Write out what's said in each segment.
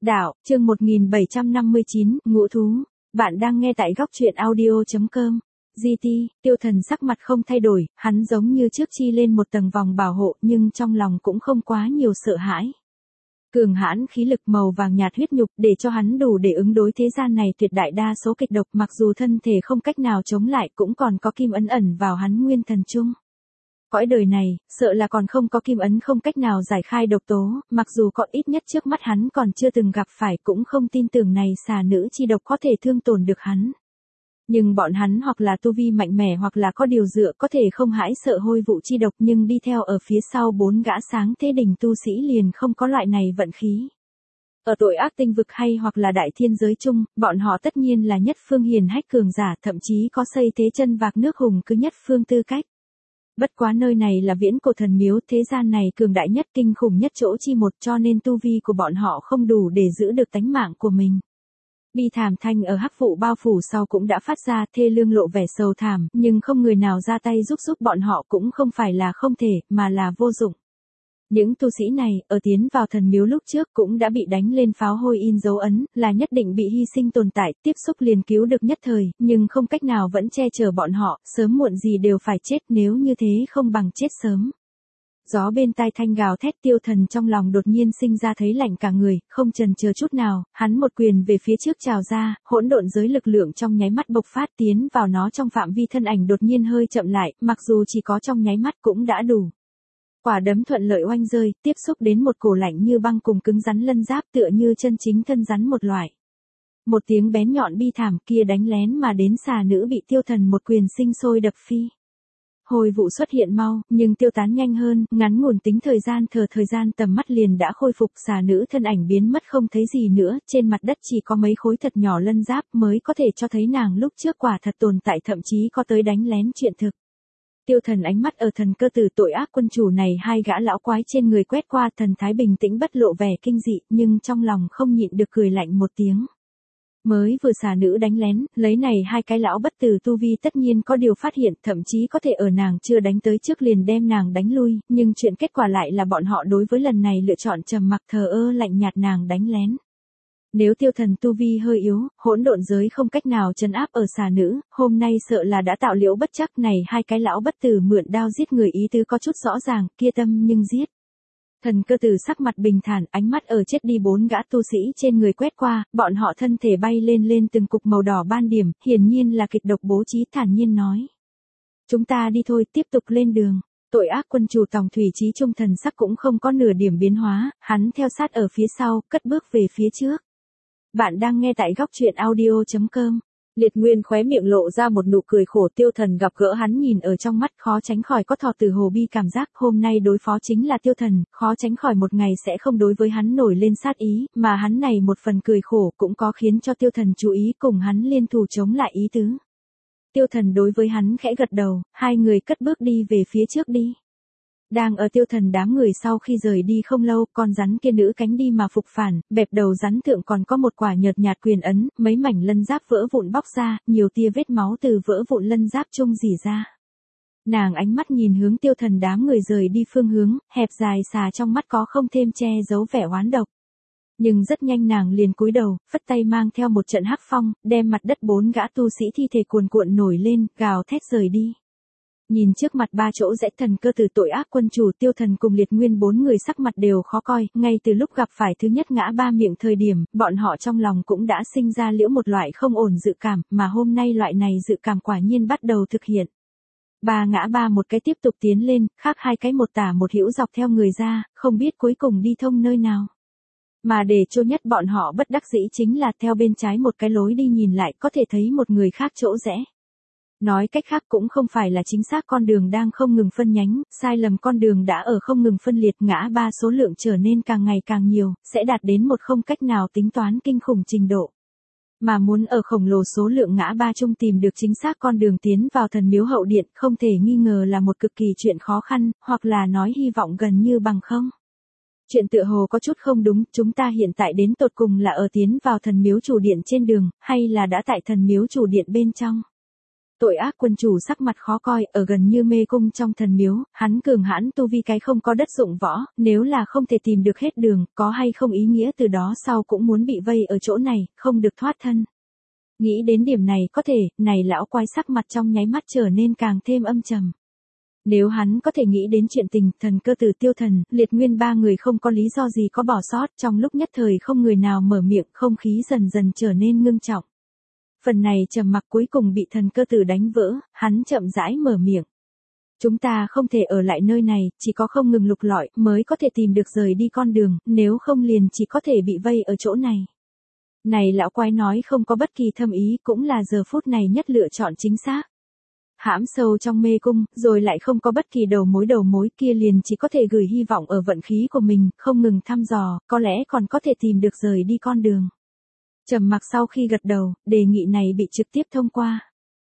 Đạo, chương 1759, Ngũ thú. Bạn đang nghe tại góc truyện audio.com. GT, Tiêu Thần sắc mặt không thay đổi, hắn giống như trước chi lên một tầng vòng bảo hộ nhưng trong lòng cũng không quá nhiều sợ hãi. Cường hãn khí lực màu vàng nhạt huyết nhục để cho hắn đủ để ứng đối thế gian này tuyệt đại đa số kịch độc, mặc dù thân thể không cách nào chống lại cũng còn có kim ấn ẩn vào hắn nguyên thần chung. Cõi đời này, sợ là còn không có kim ấn không cách nào giải khai độc tố, mặc dù có ít nhất trước mắt hắn còn chưa từng gặp phải, cũng không tin tưởng này xà nữ chi độc có thể thương tổn được hắn. Nhưng bọn hắn hoặc là tu vi mạnh mẽ hoặc là có điều dựa có thể không hãi sợ hôi vụ chi độc, nhưng đi theo ở phía sau bốn gã sáng thế đỉnh tu sĩ liền không có loại này vận khí. Ở tội ác tinh vực hay hoặc là đại thiên giới chung, bọn họ tất nhiên là nhất phương hiền hách cường giả, thậm chí có xây thế chân vạc nước hùng cứ nhất phương tư cách. Bất quá nơi này là viễn cổ thần miếu, thế gian này cường đại nhất kinh khủng nhất chỗ chi một, cho nên tu vi của bọn họ không đủ để giữ được tánh mạng của mình. Bi thảm thanh ở hắc vụ bao phủ sau cũng đã phát ra, thê lương lộ vẻ sầu thảm, nhưng không người nào ra tay giúp bọn họ, cũng không phải là không thể, mà là vô dụng. Những tu sĩ này, ở tiến vào thần miếu lúc trước cũng đã bị đánh lên pháo hôi in dấu ấn, là nhất định bị hy sinh tồn tại, tiếp xúc liền cứu được nhất thời, nhưng không cách nào vẫn che chở bọn họ, sớm muộn gì đều phải chết, nếu như thế không bằng chết sớm. Gió bên tai thanh gào thét, Tiêu Thần trong lòng đột nhiên sinh ra thấy lạnh cả người, không chần chờ chút nào, hắn một quyền về phía trước trào ra, hỗn độn giới lực lượng trong nháy mắt bộc phát tiến vào nó trong phạm vi thân ảnh đột nhiên hơi chậm lại, mặc dù chỉ có trong nháy mắt cũng đã đủ. Quả đấm thuận lợi oanh rơi, tiếp xúc đến một cổ lạnh như băng cùng cứng rắn lân giáp, tựa như chân chính thân rắn một loại. Một tiếng bén nhọn bi thảm, kia đánh lén mà đến xà nữ bị Tiêu Thần một quyền sinh sôi đập phi. Hồi vụ xuất hiện mau, nhưng tiêu tán nhanh hơn, ngắn ngủn tính thời gian tầm mắt liền đã khôi phục, xà nữ thân ảnh biến mất không thấy gì nữa, trên mặt đất chỉ có mấy khối thật nhỏ lân giáp mới có thể cho thấy nàng lúc trước quả thật tồn tại, thậm chí có tới đánh lén chuyện thực. Tiêu Thần ánh mắt ở thần cơ tử tội ác quân chủ này hai gã lão quái trên người quét qua, thần thái bình tĩnh bất lộ vẻ kinh dị, nhưng trong lòng không nhịn được cười lạnh một tiếng. Mới vừa xà nữ đánh lén, lấy này hai cái lão bất tử tu vi tất nhiên có điều phát hiện, thậm chí có thể ở nàng chưa đánh tới trước liền đem nàng đánh lui, nhưng chuyện kết quả lại là bọn họ đối với lần này lựa chọn trầm mặc thờ ơ lạnh nhạt nàng đánh lén. Nếu Tiêu Thần tu vi hơi yếu, hỗn độn giới không cách nào trấn áp ở xà nữ, hôm nay sợ là đã tạo liễu bất chắc, này hai cái lão bất tử mượn đao giết người ý tứ có chút rõ ràng, kia tâm nhưng giết. Thần cơ tử sắc mặt bình thản, ánh mắt ở chết đi bốn gã tu sĩ trên người quét qua, bọn họ thân thể bay lên từng cục màu đỏ ban điểm, hiển nhiên là kịch độc bố trí, thản nhiên nói. Chúng ta đi thôi, tiếp tục lên đường. Tội ác quân chủ Tòng Thủy Chí Trung thần sắc cũng không có nửa điểm biến hóa, hắn theo sát ở phía sau, cất bước về phía trước. Bạn đang nghe tại góc truyện audio.com. Liệt Nguyên khóe miệng lộ ra một nụ cười khổ, Tiêu Thần gặp gỡ hắn nhìn ở trong mắt khó tránh khỏi có thọ tử hồ bi cảm giác, hôm nay đối phó chính là Tiêu Thần, khó tránh khỏi một ngày sẽ không đối với hắn nổi lên sát ý, mà hắn này một phần cười khổ cũng có khiến cho Tiêu Thần chú ý cùng hắn liên thủ chống lại ý tứ. Tiêu Thần đối với hắn khẽ gật đầu, hai người cất bước đi về phía trước đi. Đang ở Tiêu Thần đám người sau khi rời đi không lâu, con rắn kia nữ cánh đi mà phục phản, bẹp đầu rắn thượng còn có một quả nhợt nhạt quyền ấn, mấy mảnh lân giáp vỡ vụn bóc ra, nhiều tia vết máu từ vỡ vụn lân giáp chung rỉ ra. Nàng ánh mắt nhìn hướng Tiêu Thần đám người rời đi phương hướng, hẹp dài xà trong mắt có không thêm che giấu vẻ oán độc. Nhưng rất nhanh nàng liền cúi đầu, phất tay mang theo một trận hắc phong, đem mặt đất bốn gã tu sĩ thi thể cuồn cuộn nổi lên, gào thét rời đi. Nhìn trước mặt ba chỗ rẽ, thần cơ tử tội ác quân chủ Tiêu Thần cùng Liệt Nguyên bốn người sắc mặt đều khó coi, ngay từ lúc gặp phải thứ nhất ngã ba miệng thời điểm, bọn họ trong lòng cũng đã sinh ra liễu một loại không ổn dự cảm, mà hôm nay loại này dự cảm quả nhiên bắt đầu thực hiện. Ba ngã ba một cái tiếp tục tiến lên, khác hai cái một tả một hữu dọc theo người ra, không biết cuối cùng đi thông nơi nào. Mà để cho nhất bọn họ bất đắc dĩ chính là theo bên trái một cái lối đi nhìn lại có thể thấy một người khác chỗ rẽ. Nói cách khác cũng không phải là chính xác con đường đang không ngừng phân nhánh, sai lầm con đường đã ở không ngừng phân liệt, ngã ba số lượng trở nên càng ngày càng nhiều, sẽ đạt đến một không cách nào tính toán kinh khủng trình độ. Mà muốn ở khổng lồ số lượng ngã ba chung tìm được chính xác con đường tiến vào thần miếu hậu điện không thể nghi ngờ là một cực kỳ chuyện khó khăn, hoặc là nói hy vọng gần như bằng không. Chuyện tựa hồ có chút không đúng, chúng ta hiện tại đến tột cùng là ở tiến vào thần miếu chủ điện trên đường, hay là đã tại thần miếu chủ điện bên trong? Tội ác quân chủ sắc mặt khó coi, ở gần như mê cung trong thần miếu, hắn cường hãn tu vi cái không có đất dụng võ, nếu là không thể tìm được hết đường, có hay không ý nghĩa từ đó sau cũng muốn bị vây ở chỗ này, không được thoát thân. Nghĩ đến điểm này có thể, này lão quái sắc mặt trong nháy mắt trở nên càng thêm âm trầm. Nếu hắn có thể nghĩ đến chuyện tình, thần cơ tử Tiêu Thần, Liệt Nguyên ba người không có lý do gì có bỏ sót, trong lúc nhất thời không người nào mở miệng, không khí dần dần trở nên ngưng trọng. Phần này trầm mặc cuối cùng bị thần cơ tử đánh vỡ, hắn chậm rãi mở miệng. Chúng ta không thể ở lại nơi này, chỉ có không ngừng lục lọi mới có thể tìm được rời đi con đường, nếu không liền chỉ có thể bị vây ở chỗ này. Này lão quái nói không có bất kỳ thâm ý, cũng là giờ phút này nhất lựa chọn chính xác. Hãm sâu trong mê cung, rồi lại không có bất kỳ đầu mối kia liền chỉ có thể gửi hy vọng ở vận khí của mình, không ngừng thăm dò, có lẽ còn có thể tìm được rời đi con đường. Trầm mặc sau khi gật đầu, đề nghị này bị trực tiếp thông qua.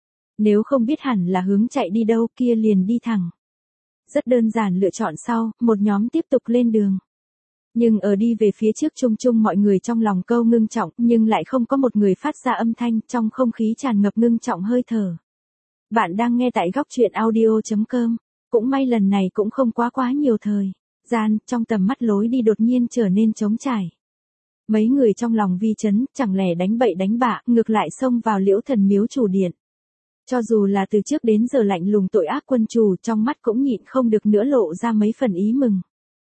Nếu không biết hẳn là hướng chạy đi đâu kia liền đi thẳng. Rất đơn giản lựa chọn sau, một nhóm tiếp tục lên đường. Nhưng ở đi về phía trước chung mọi người trong lòng câu ngưng trọng, nhưng lại không có một người phát ra âm thanh, trong không khí tràn ngập ngưng trọng hơi thở. Bạn đang nghe tại góc truyện audio.com. Cũng may lần này cũng không quá nhiều thời gian, trong tầm mắt lối đi đột nhiên trở nên trống trải. Mấy người trong lòng vi chấn, chẳng lẽ đánh bậy đánh bạ, ngược lại xông vào Liễu Thần miếu chủ điện. Cho dù là từ trước đến giờ lạnh lùng tội ác quân chủ, trong mắt cũng nhịn không được nữa lộ ra mấy phần ý mừng.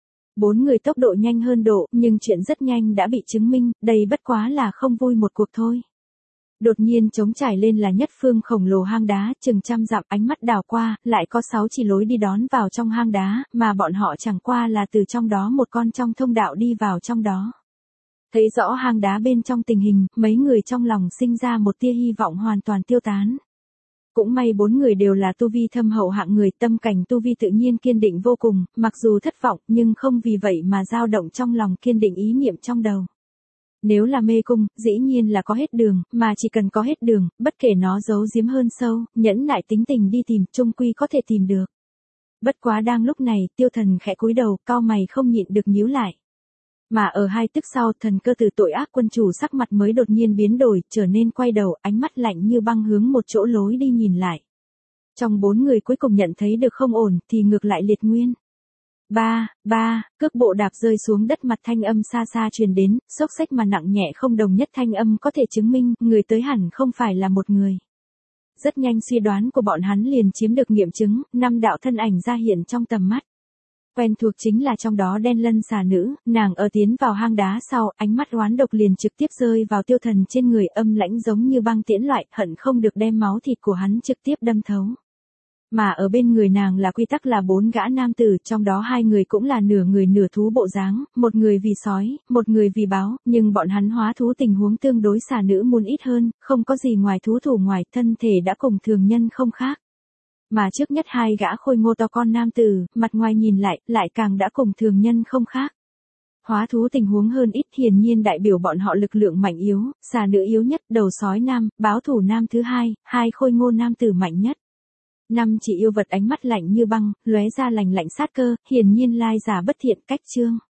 4 người tốc độ nhanh hơn độ, nhưng chuyện rất nhanh đã bị chứng minh, đây bất quá là không vui một cuộc thôi. Đột nhiên trống trải lên là nhất phương khổng lồ hang đá, chừng trăm dặm, ánh mắt đảo qua, lại có 6 chỉ lối đi đón vào trong hang đá, mà bọn họ chẳng qua là từ trong đó một con trong thông đạo đi vào trong đó. Thấy rõ hang đá bên trong tình hình, mấy người trong lòng sinh ra một tia hy vọng hoàn toàn tiêu tán. Cũng may 4 người đều là tu vi thâm hậu hạng người, tâm cảnh tu vi tự nhiên kiên định vô cùng, mặc dù thất vọng nhưng không vì vậy mà dao động trong lòng, kiên định ý niệm trong đầu. Nếu là mê cung, dĩ nhiên là có hết đường, mà chỉ cần có hết đường, bất kể nó giấu giếm hơn sâu, nhẫn nại tính tình đi tìm, chung quy có thể tìm được. Bất quá đang lúc này, Tiêu Thần khẽ cúi đầu, cau mày không nhịn được nhíu lại. Mà ở 2 tức sau, thần cơ tử tội ác quân chủ sắc mặt mới đột nhiên biến đổi, trở nên quay đầu, ánh mắt lạnh như băng hướng một chỗ lối đi nhìn lại. Trong 4 người cuối cùng nhận thấy được không ổn, thì ngược lại Liệt Nguyên. Cước bộ đạp rơi xuống đất, mặt thanh âm xa xa truyền đến, xốc xách mà nặng nhẹ không đồng nhất, thanh âm có thể chứng minh, người tới hẳn không phải là một người. Rất nhanh suy đoán của bọn hắn liền chiếm được nghiệm chứng, 5 đạo thân ảnh ra hiện trong tầm mắt. Quen thuộc chính là trong đó Đen Lân xà nữ, nàng ở tiến vào hang đá sau, ánh mắt oán độc liền trực tiếp rơi vào Tiêu Thần trên người, âm lãnh giống như băng tiễn loại, hận không được đem máu thịt của hắn trực tiếp đâm thấu. Mà ở bên người nàng là quy tắc là 4 gã nam tử, trong đó 2 người cũng là nửa người nửa thú bộ dáng, một người vì sói, một người vì báo, nhưng bọn hắn hóa thú tình huống tương đối xà nữ muôn ít hơn, không có gì ngoài thú thủ ngoài, thân thể đã cùng thường nhân không khác. Mà trước nhất 2 gã khôi ngô to con nam tử, mặt ngoài nhìn lại càng đã cùng thường nhân không khác. Hóa thú tình huống hơn ít, hiển nhiên đại biểu bọn họ lực lượng mạnh yếu, xà nữ yếu nhất, đầu sói nam, báo thủ nam thứ 2, 2 khôi ngô nam tử mạnh nhất. 5 chỉ yêu vật ánh mắt lạnh như băng, lóe ra lạnh sát cơ, hiển nhiên lai giả bất thiện, cách chương.